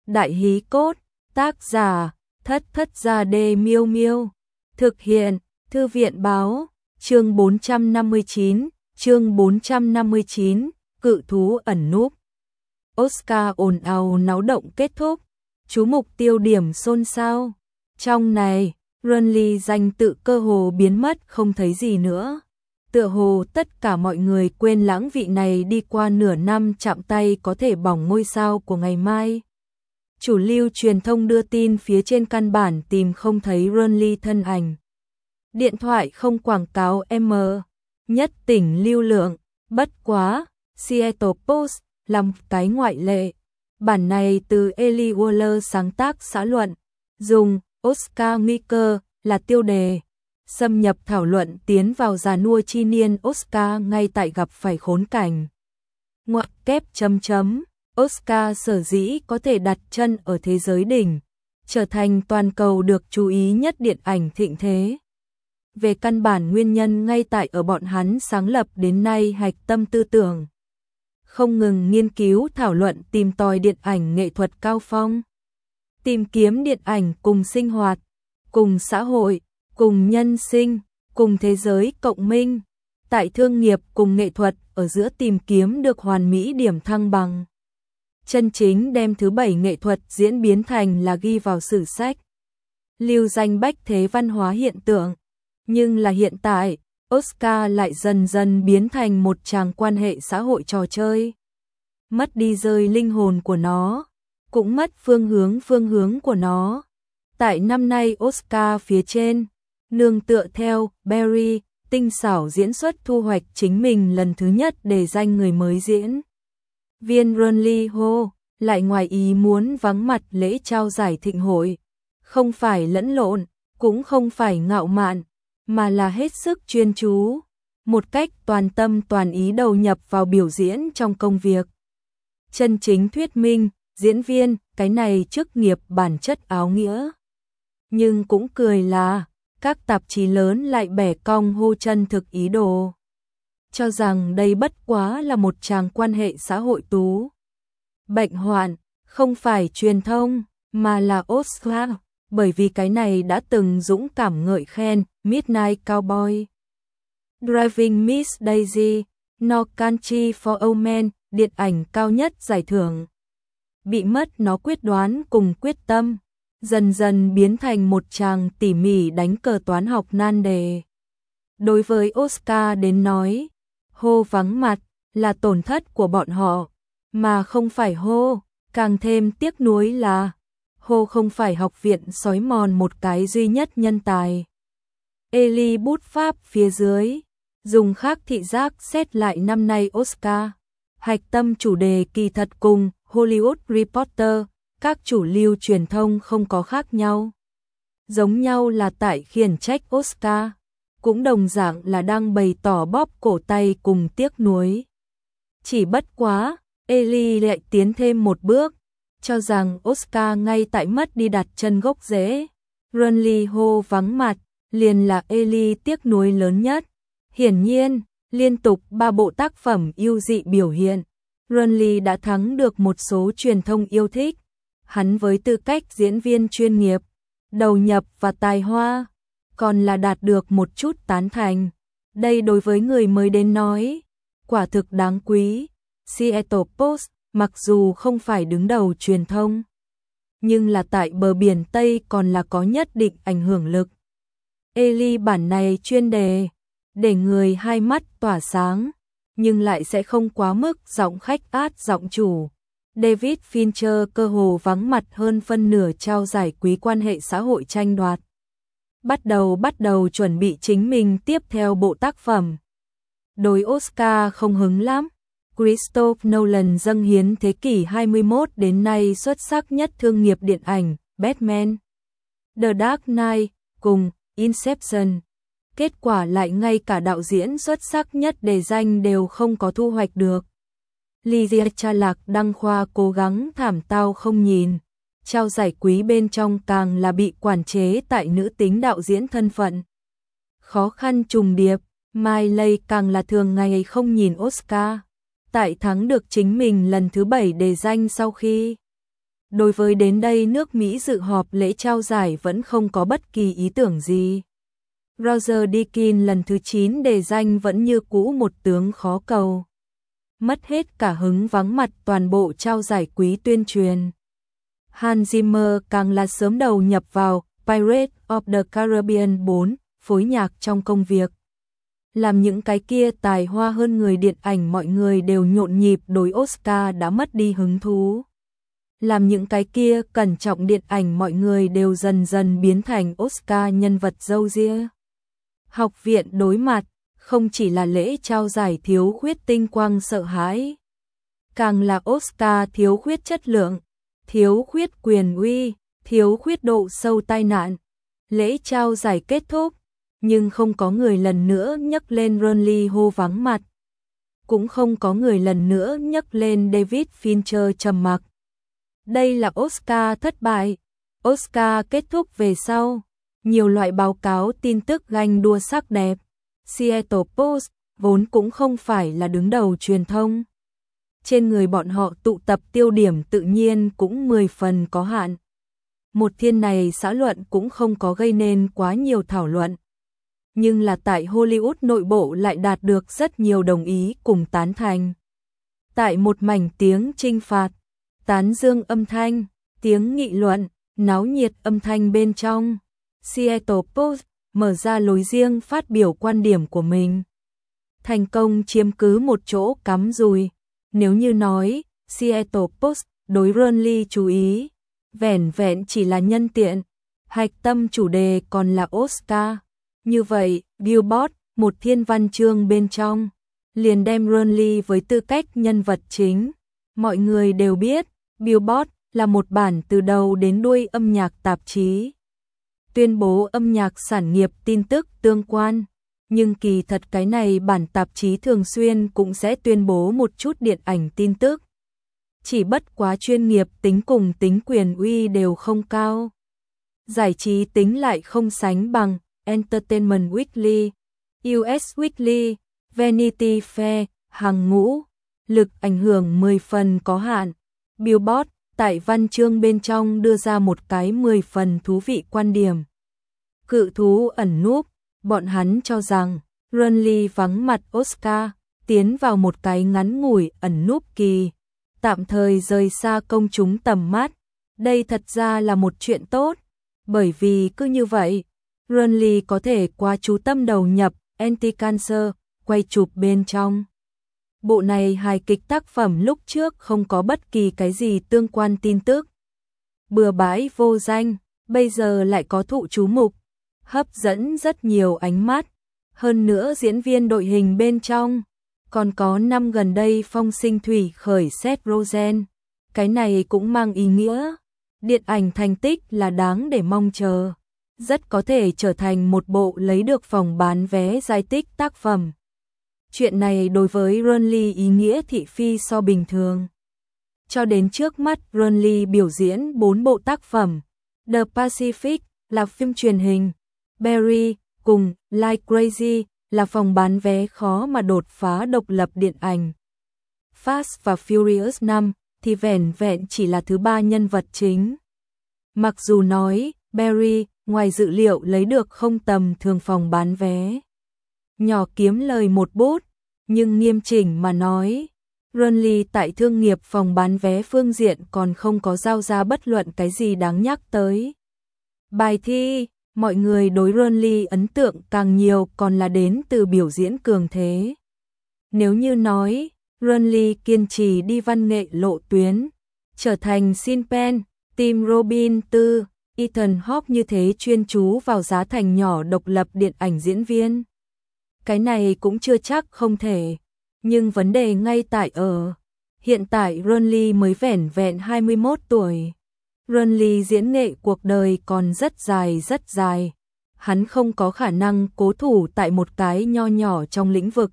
Đại hí cốt, tác giả, Thất Thất Gia Đê Miêu Miêu. Thực hiện, Thư viện báo, chương 459, cự thú ẩn núp. Oscar ồn ào náo động kết thúc, chú mục tiêu điểm xôn xao. Trong này, Renly danh tự cơ hồ biến mất không thấy gì nữa. Tựa hồ tất cả mọi người quên lãng vị này đi qua nửa năm chạm tay có thể bỏng ngôi sao của ngày mai. Chủ lưu truyền thông đưa tin phía trên căn bản tìm không thấy Renly thân ảnh. Điện thoại không quảng cáo nhất tỉnh lưu lượng, bất quá, Seattle Post làm cái ngoại lệ. Bản này từ Ellie Waller sáng tác xã luận, dùng Oscar nguy cơ là tiêu đề. Xâm nhập thảo luận tiến vào già nua chi niên Oscar ngay tại gặp phải khốn cảnh. Ngoặc kép chấm. Oscar sở dĩ có thể đặt chân ở thế giới đỉnh, trở thành toàn cầu được chú ý nhất điện ảnh thịnh thế. Về căn bản nguyên nhân ngay tại ở bọn hắn sáng lập đến nay hạch tâm tư tưởng. Không ngừng nghiên cứu thảo luận tìm tòi điện ảnh nghệ thuật cao phong. Tìm kiếm điện ảnh cùng sinh hoạt, cùng xã hội, cùng nhân sinh, cùng thế giới cộng minh. Tại thương nghiệp cùng nghệ thuật ở giữa tìm kiếm được hoàn mỹ điểm thăng bằng. Chân chính đem thứ bảy nghệ thuật diễn biến thành là ghi vào sử sách. Lưu danh bách thế văn hóa hiện tượng. Nhưng là hiện tại, Oscar lại dần dần biến thành một tràng quan hệ xã hội trò chơi. Mất đi rơi linh hồn của nó, cũng mất phương hướng của nó. Tại năm nay Oscar phía trên, nương tựa theo Barry, tinh xảo diễn xuất thu hoạch chính mình lần thứ nhất để danh người mới diễn. Viên Renly Ho lại ngoài ý muốn vắng mặt lễ trao giải thịnh hội, không phải lẫn lộn, cũng không phải ngạo mạn, mà là hết sức chuyên chú, một cách toàn tâm toàn ý đầu nhập vào biểu diễn trong công việc. Chân chính thuyết minh, diễn viên, cái này chức nghiệp bản chất áo nghĩa. Nhưng cũng cười là, các tạp chí lớn lại bẻ cong hô chân thực ý đồ. Cho rằng đây bất quá là một tràng quan hệ xã hội tú. Bệnh hoạn, không phải truyền thông, mà là Oscar, bởi vì cái này đã từng dũng cảm ngợi khen Midnight Cowboy. Driving Miss Daisy, No Country for Old Men, điện ảnh cao nhất giải thưởng. Bị mất nó quyết đoán cùng quyết tâm, dần dần biến thành một tràng tỉ mỉ đánh cờ toán học nan đề. Đối với Oscar đến nói, Ho vắng mặt là tổn thất của bọn họ, mà không phải Ho, càng thêm tiếc nuối là Ho không phải học viện sói mòn một cái duy nhất nhân tài. Ellie bút pháp phía dưới, dùng khác thị giác xét lại năm nay Oscar. Hạch tâm chủ đề kỳ thật cùng Hollywood Reporter, các chủ lưu truyền thông không có khác nhau. Giống nhau là tại khiển trách Oscar, cũng đồng dạng là đang bày tỏ bóp cổ tay cùng tiếc nuối. Chỉ bất quá, Ellie lại tiến thêm một bước, cho rằng Oscar ngay tại mất đi đặt chân gốc rễ. Renly Ho vắng mặt, liền là Ellie tiếc nuối lớn nhất. Hiển nhiên, liên tục 3 bộ tác phẩm ưu dị biểu hiện, Renly đã thắng được một số truyền thông yêu thích. Hắn với tư cách diễn viên chuyên nghiệp, đầu nhập và tài hoa, còn là đạt được một chút tán thành. Đây đối với người mới đến nói, quả thực đáng quý. Seattle Post, mặc dù không phải đứng đầu truyền thông, nhưng là tại bờ biển Tây còn là có nhất định ảnh hưởng lực. Ellie bản này chuyên đề, để người hai mắt tỏa sáng, nhưng lại sẽ không quá mức giọng khách át giọng chủ. David Fincher cơ hồ vắng mặt hơn phân nửa trao giải quý quan hệ xã hội tranh đoạt. Bắt đầu chuẩn bị chính mình tiếp theo bộ tác phẩm. Đối Oscar không hứng lắm. Christopher Nolan dâng hiến thế kỷ 21 đến nay xuất sắc nhất thương nghiệp điện ảnh, Batman, The Dark Knight, cùng Inception. Kết quả lại ngay cả đạo diễn xuất sắc nhất đề danh đều không có thu hoạch được. Lydia Chalak đăng khoa cố gắng thảm tao không nhìn, trao giải quý bên trong càng là bị quản chế tại nữ tính đạo diễn thân phận. Khó khăn trùng điệp, Miley càng là thường ngày không nhìn Oscar, tại thắng được chính mình lần thứ 7 đề danh sau khi Đối với đến đây nước Mỹ dự họp lễ trao giải vẫn không có bất kỳ ý tưởng gì. Roger Deakins lần thứ 9 đề danh vẫn như cũ một tướng khó cầu. Mất hết cả hứng vắng mặt toàn bộ trao giải quý tuyên truyền. Hans Zimmer càng là sớm đầu nhập vào Pirates of the Caribbean 4, phối nhạc trong công việc. Làm những cái kia tài hoa hơn người điện ảnh mọi người đều nhộn nhịp đối Oscar đã mất đi hứng thú. Làm những cái kia cẩn trọng điện ảnh mọi người đều dần dần biến thành Oscar nhân vật râu ria. Học viện đối mặt, không chỉ là lễ trao giải thiếu khuyết tinh quang sợ hãi. Càng là Oscar thiếu khuyết chất lượng, thiếu khuyết quyền uy, thiếu khuyết độ sâu tai nạn. Lễ trao giải kết thúc, nhưng không có người lần nữa nhắc lên Ronnie hô vắng mặt. Cũng không có người lần nữa nhắc lên David Fincher trầm mặc. Đây là Oscar thất bại. Oscar kết thúc về sau. Nhiều loại báo cáo tin tức ganh đua sắc đẹp. Seattle Post vốn cũng không phải là đứng đầu truyền thông. Trên người bọn họ tụ tập tiêu điểm tự nhiên cũng 10 phần có hạn. Một thiên này xã luận cũng không có gây nên quá nhiều thảo luận. Nhưng là tại Hollywood nội bộ lại đạt được rất nhiều đồng ý cùng tán thành. Tại một mảnh tiếng trinh phạt, tán dương âm thanh, tiếng nghị luận, náo nhiệt âm thanh bên trong, Seattle Post mở ra lối riêng phát biểu quan điểm của mình. Thành công chiếm cứ một chỗ cắm rùi. Nếu như nói, Seattle Post đối Ronnie chú ý, vẻn vẹn chỉ là nhân tiện, hạch tâm chủ đề còn là Oscar. Như vậy, Billboard, một thiên văn chương bên trong, liền đem Ronnie với tư cách nhân vật chính. Mọi người đều biết, Billboard là một bản từ đầu đến đuôi âm nhạc tạp chí. Tuyên bố âm nhạc sản nghiệp tin tức tương quan. Nhưng kỳ thật cái này bản tạp chí thường xuyên cũng sẽ tuyên bố một chút điện ảnh tin tức. Chỉ bất quá chuyên nghiệp tính cùng tính quyền uy đều không cao. Giải trí tính lại không sánh bằng Entertainment Weekly, US Weekly, Vanity Fair, hàng ngũ. Lực ảnh hưởng 10 phần có hạn. Billboard tại văn chương bên trong đưa ra một cái 10 phần thú vị quan điểm. Cự thú ẩn núp. Bọn hắn cho rằng, Ronnie vắng mặt Oscar, tiến vào một cái ngắn ngủi ẩn núp kỳ, tạm thời rời xa công chúng tầm mắt. Đây thật ra là một chuyện tốt, bởi vì cứ như vậy, Ronnie có thể qua chú tâm đầu nhập Anti-Cancer, quay chụp bên trong. Bộ này hài kịch tác phẩm lúc trước không có bất kỳ cái gì tương quan tin tức. Bừa bãi vô danh, bây giờ lại có thụ chú mục. Hấp dẫn rất nhiều ánh mắt, hơn nữa diễn viên đội hình bên trong, còn có năm gần đây phong sinh thủy khởi Seth Rogen, cái này cũng mang ý nghĩa, điện ảnh thành tích là đáng để mong chờ, rất có thể trở thành một bộ lấy được phòng bán vé giải tích tác phẩm. Chuyện này đối với Ronnie ý nghĩa thị phi so bình thường. Cho đến trước mắt Ronnie biểu diễn 4 bộ tác phẩm, The Pacific là phim truyền hình, Barry cùng Like Crazy là phòng bán vé khó mà đột phá độc lập điện ảnh. Fast và Furious 5 thì vẻn vẹn chỉ là thứ 3 nhân vật chính. Mặc dù nói Barry ngoài dự liệu lấy được không tầm thường phòng bán vé, nhỏ kiếm lời một bút, nhưng nghiêm chỉnh mà nói, Ronnie tại thương nghiệp phòng bán vé phương diện còn không có giao ra bất luận cái gì đáng nhắc tới. Bài thi, mọi người đối Ronnie ấn tượng càng nhiều còn là đến từ biểu diễn cường thế. Nếu như nói, Ronnie kiên trì đi văn nghệ lộ tuyến, trở thành Sean Penn, Tim Robbins 4, Ethan Hawke như thế chuyên chú vào giá thành nhỏ độc lập điện ảnh diễn viên. Cái này cũng chưa chắc không thể, nhưng vấn đề ngay tại ở, hiện tại Ronnie mới vẻn vẹn 21 tuổi. Ronnie diễn nghệ cuộc đời còn rất dài, hắn không có khả năng cố thủ tại một cái nho nhỏ trong lĩnh vực.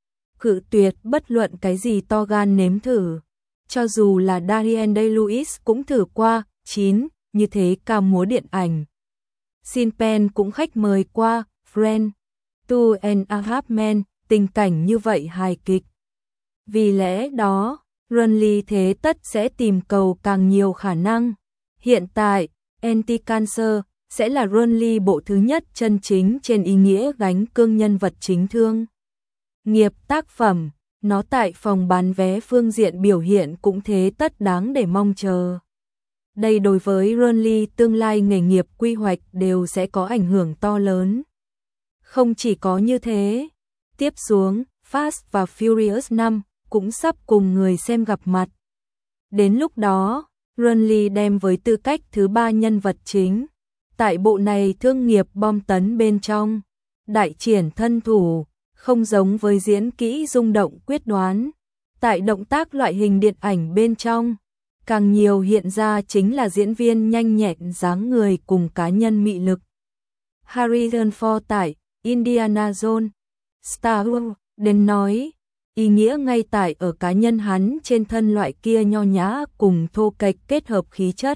Cự tuyệt bất luận cái gì to gan nếm thử, cho dù là Daniel Day-Lewis cũng thử qua, 9, như thế ca múa điện ảnh. Sean Penn cũng khách mời qua, Friends, Two and a Half Men, tình cảnh như vậy hài kịch. Vì lẽ đó, Renly thế tất sẽ tìm cầu càng nhiều khả năng. Hiện tại, Anti-Cancer sẽ là Renly bộ thứ nhất chân chính trên ý nghĩa gánh cương nhân vật chính thương nghiệp tác phẩm. Nó tại phòng bán vé phương diện biểu hiện cũng thế tất đáng để mong chờ. Đây đối với Renly tương lai nghề nghiệp quy hoạch đều sẽ có ảnh hưởng to lớn. Không chỉ có như thế, tiếp xuống, Fast và Furious 5 cũng sắp cùng người xem gặp mặt. Đến lúc đó, Renly đem với tư cách thứ 3 nhân vật chính. Tại bộ này thương nghiệp bom tấn bên trong, đại triển thân thủ, không giống với diễn kỹ rung động quyết đoán. Tại động tác loại hình điện ảnh bên trong, càng nhiều hiện ra chính là diễn viên nhanh nhẹn dáng người cùng cá nhân mị lực. Harrison Ford tại Indiana Jones, Star Wars đến nói, ý nghĩa ngay tại ở cá nhân hắn trên thân loại kia nho nhã cùng thô kệch kết hợp khí chất.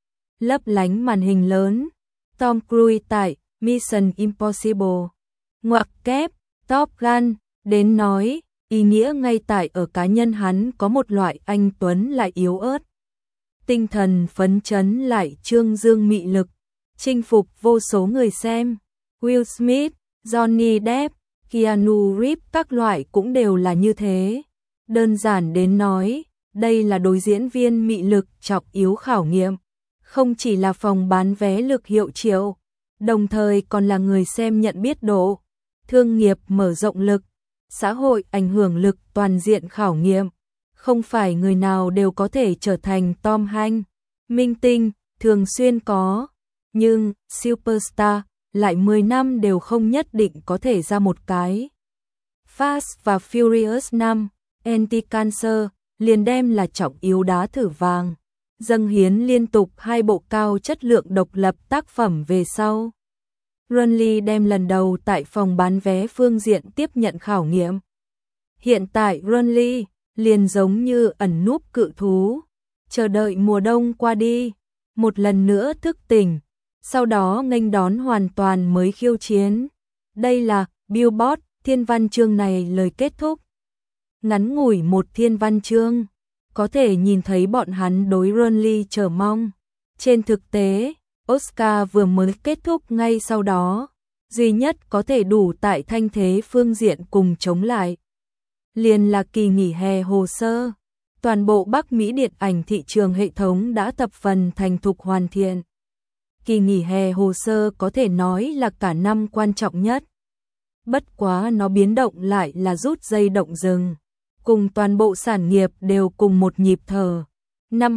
Lấp lánh màn hình lớn, Tom Cruise tại Mission Impossible, ngoặc kép, Top Gun đến nói, ý nghĩa ngay tại ở cá nhân hắn có một loại anh tuấn lại yếu ớt. Tinh thần phấn chấn lại trương dương mị lực, chinh phục vô số người xem. Will Smith, Johnny Depp, Keanu Reeves các loại cũng đều là như thế. Đơn giản đến nói, đây là đối diễn viên mị lực trọng yếu khảo nghiệm. Không chỉ là phòng bán vé lực hiệu triệu, đồng thời còn là người xem nhận biết độ, thương nghiệp mở rộng lực, xã hội ảnh hưởng lực toàn diện khảo nghiệm. Không phải người nào đều có thể trở thành Tom Hanks, minh tinh, thường xuyên có, nhưng superstar lại 10 năm đều không nhất định có thể ra một cái. Fast và Furious 5, Anti-Cancer liền đem là trọng yếu đá thử vàng, dâng hiến liên tục 2 bộ cao chất lượng độc lập tác phẩm về sau. Renly đem lần đầu tại phòng bán vé phương diện tiếp nhận khảo nghiệm. Hiện tại Renly liền giống như ẩn núp cự thú, chờ đợi mùa đông qua đi, một lần nữa thức tỉnh, sau đó nghênh đón hoàn toàn mới khiêu chiến. Đây là Billboard thiên văn chương này lời kết thúc. Ngắn ngủi một thiên văn chương, có thể nhìn thấy bọn hắn đối Renly chờ mong. Trên thực tế, Oscar vừa mới kết thúc ngay sau đó, duy nhất có thể đủ tại thanh thế phương diện cùng chống lại. Liền là kỳ nghỉ hè hồ sơ, toàn bộ Bắc Mỹ điện ảnh thị trường hệ thống đã thập phần thành thục hoàn thiện. Kỳ nghỉ hè hồ sơ có thể nói là cả năm quan trọng nhất. Bất quá nó biến động lại là rút dây động rừng, cùng toàn bộ sản nghiệp đều cùng một nhịp thở. Năm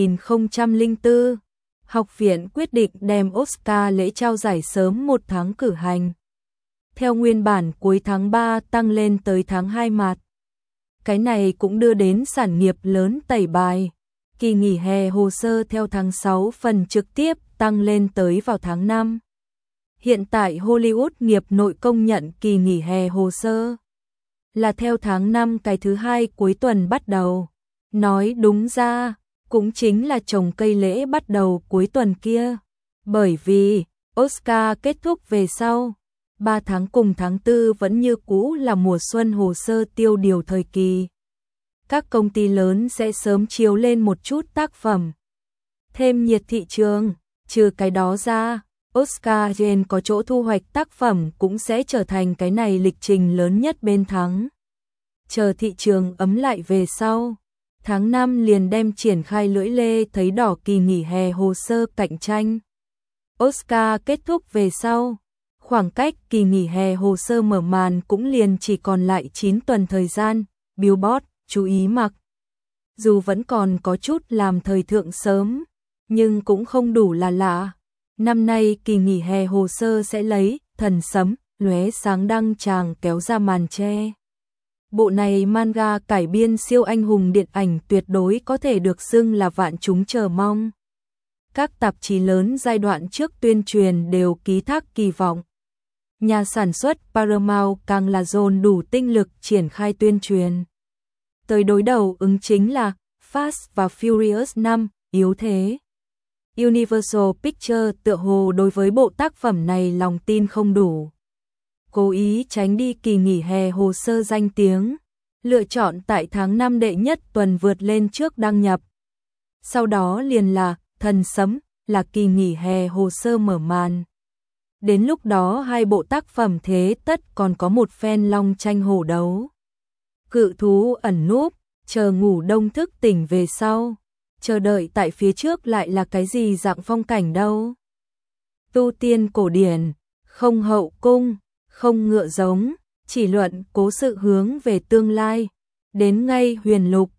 2004, học viện quyết định đem Oscar lễ trao giải sớm 1 tháng cử hành. Theo nguyên bản cuối tháng 3 tăng lên tới tháng 2 mạt. Cái này cũng đưa đến sản nghiệp lớn tẩy bài. Kỳ nghỉ hè hồ sơ theo tháng 6 phần trực tiếp tăng lên tới vào tháng 5. Hiện tại Hollywood nghiệp nội công nhận kỳ nghỉ hè hồ sơ là theo tháng 5 cái thứ 2 cuối tuần bắt đầu. Nói đúng ra, cũng chính là trồng cây lễ bắt đầu cuối tuần kia. Bởi vì Oscar kết thúc về sau, 3 tháng cùng tháng 4 vẫn như cũ là mùa xuân hồ sơ tiêu điều thời kỳ. Các công ty lớn sẽ sớm chiếu lên một chút tác phẩm, thêm nhiệt thị trường. Trừ cái đó ra, Oscar Gen có chỗ thu hoạch tác phẩm cũng sẽ trở thành cái này lịch trình lớn nhất bên thắng. Chờ thị trường ấm lại về sau, tháng 5 liền đem triển khai lưỡi lê thấy đỏ kỳ nghỉ hè hồ sơ cạnh tranh. Oscar kết thúc về sau, khoảng cách kỳ nghỉ hè hồ sơ mở màn cũng liền chỉ còn lại 9 tuần thời gian. Billboard chú ý mặc dù vẫn còn có chút làm thời thượng sớm, nhưng cũng không đủ là lạ. Năm nay kỳ nghỉ hè hồ sơ sẽ lấy thần sấm lóe sáng đăng tràng kéo ra màn che. Bộ này manga cải biên siêu anh hùng điện ảnh tuyệt đối có thể được xưng là vạn chúng chờ mong. Các tạp chí lớn giai đoạn trước tuyên truyền đều ký thác kỳ vọng. Nhà sản xuất Paramount càng là dồn đủ tinh lực triển khai tuyên truyền. Tới đối đầu ứng chính là Fast và Furious 5, yếu thế. Universal Pictures tựa hồ đối với bộ tác phẩm này lòng tin không đủ, cố ý tránh đi kỳ nghỉ hè hồ sơ danh tiếng. lựa chọn tại tháng 5 đệ nhất tuần vượt lên trước đăng nhập. Sau đó liền là Thần Sấm, là kỳ nghỉ hè hồ sơ mở màn. Đến lúc đó hai bộ tác phẩm thế tất còn có một phen long tranh hổ đấu. Cự thú ẩn núp, chờ ngủ đông thức tỉnh về sau. Chờ đợi tại phía trước lại là cái gì dạng phong cảnh đâu. Tu tiên cổ điển, không hậu cung, không ngựa giống, chỉ luận cố sự hướng về tương lai. Đến ngay huyền lục,